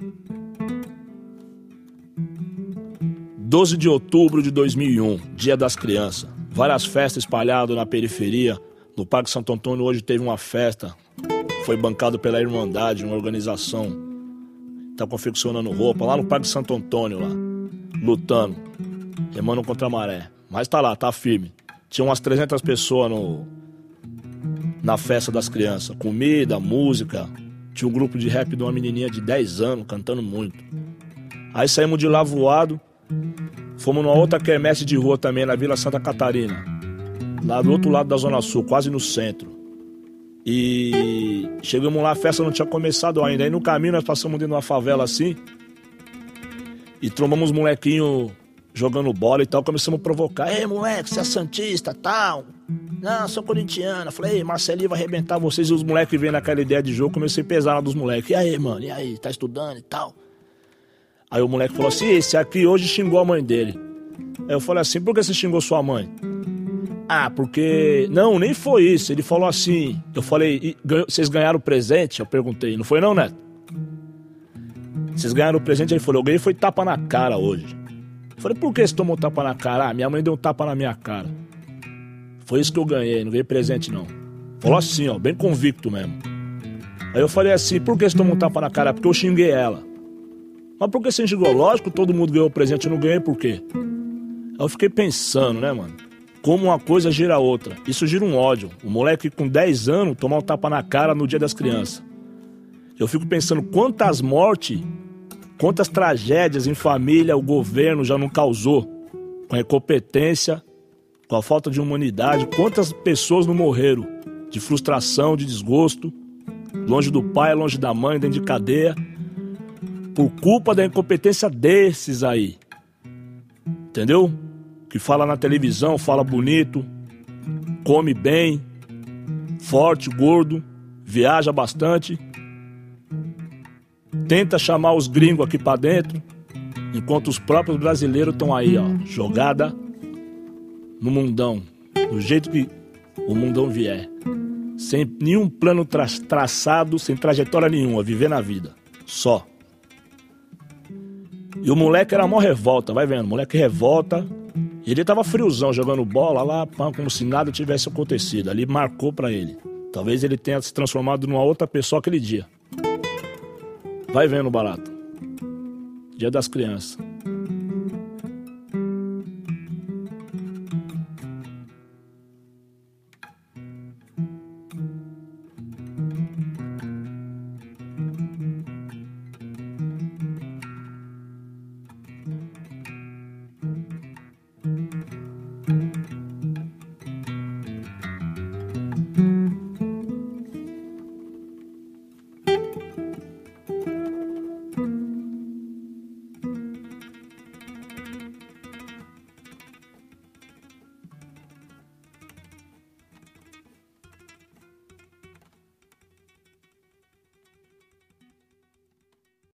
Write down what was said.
12 de outubro de 2001, Dia das Crianças. Várias festas espalhadas na periferia. No Parque Santo Antônio hoje teve uma festa. Foi bancado pela Irmandade, uma organização. Tá confeccionando roupa lá no Parque Santo Antônio, lá. Lutando. Remando contra a maré. Mas tá lá, tá firme. Tinha umas 300 pessoas na festa das crianças. Comida, música. Tinha um grupo de rap de uma menininha de 10 anos cantando muito. Aí saímos de lá voado. Fomos numa outra quermesse de rua também, na Vila Santa Catarina. Lá do outro lado da Zona Sul, quase no centro. E chegamos lá, a festa não tinha começado ainda. Aí no caminho nós passamos dentro de uma favela assim. E trombamos uns molequinhos jogando bola e tal. Começamos a provocar. Ei, moleque, você é santista, tal? Não, sou corintiano. Falei, ei, Marcelinho vai arrebentar vocês. E os moleques vendo aquela ideia de jogo, comecei a pesar lá dos moleques. E aí, mano, e aí, tá estudando e tal? Aí o moleque falou assim, esse aqui hoje xingou a mãe dele. Aí eu falei assim, por que você xingou sua mãe? Ah, porque... Não, nem foi isso. Ele falou assim, eu falei, vocês ganharam o presente? Eu perguntei, não foi não, Neto? Vocês ganharam o presente? Ele falou, eu ganhei foi tapa na cara hoje. Eu falei, por que você tomou tapa na cara? Ah, minha mãe deu um tapa na minha cara. Foi isso que eu ganhei, não ganhei presente não. Falou assim, ó, bem convicto mesmo. Aí eu falei assim, por que você tomou um tapa na cara? Porque eu xinguei ela. Mas por que você xingou? Lógico, todo mundo ganhou o presente, eu não ganhei, por quê? Aí eu fiquei pensando, né, mano? Como uma coisa gira a outra. Isso gira um ódio. O moleque com 10 anos tomar um tapa na cara no Dia das Crianças. Eu fico pensando quantas mortes, quantas tragédias em família o governo já não causou. Com a incompetência, com a falta de humanidade. Quantas pessoas não morreram de frustração, de desgosto. Longe do pai, longe da mãe, dentro de cadeia. Por culpa da incompetência desses aí. Entendeu? Que fala na televisão, fala bonito, come bem, forte, gordo, viaja bastante. Tenta chamar os gringos aqui pra dentro, enquanto os próprios brasileiros estão aí, ó, jogada no mundão, do jeito que o mundão vier. Sem nenhum plano traçado, sem trajetória nenhuma, viver na vida, só. E o moleque era mó revolta, vai vendo, o moleque revolta. Ele tava friozão, jogando bola lá, como se nada tivesse acontecido. Ali marcou pra ele. Talvez ele tenha se transformado numa outra pessoa aquele dia. Vai vendo, barato. Dia das Crianças.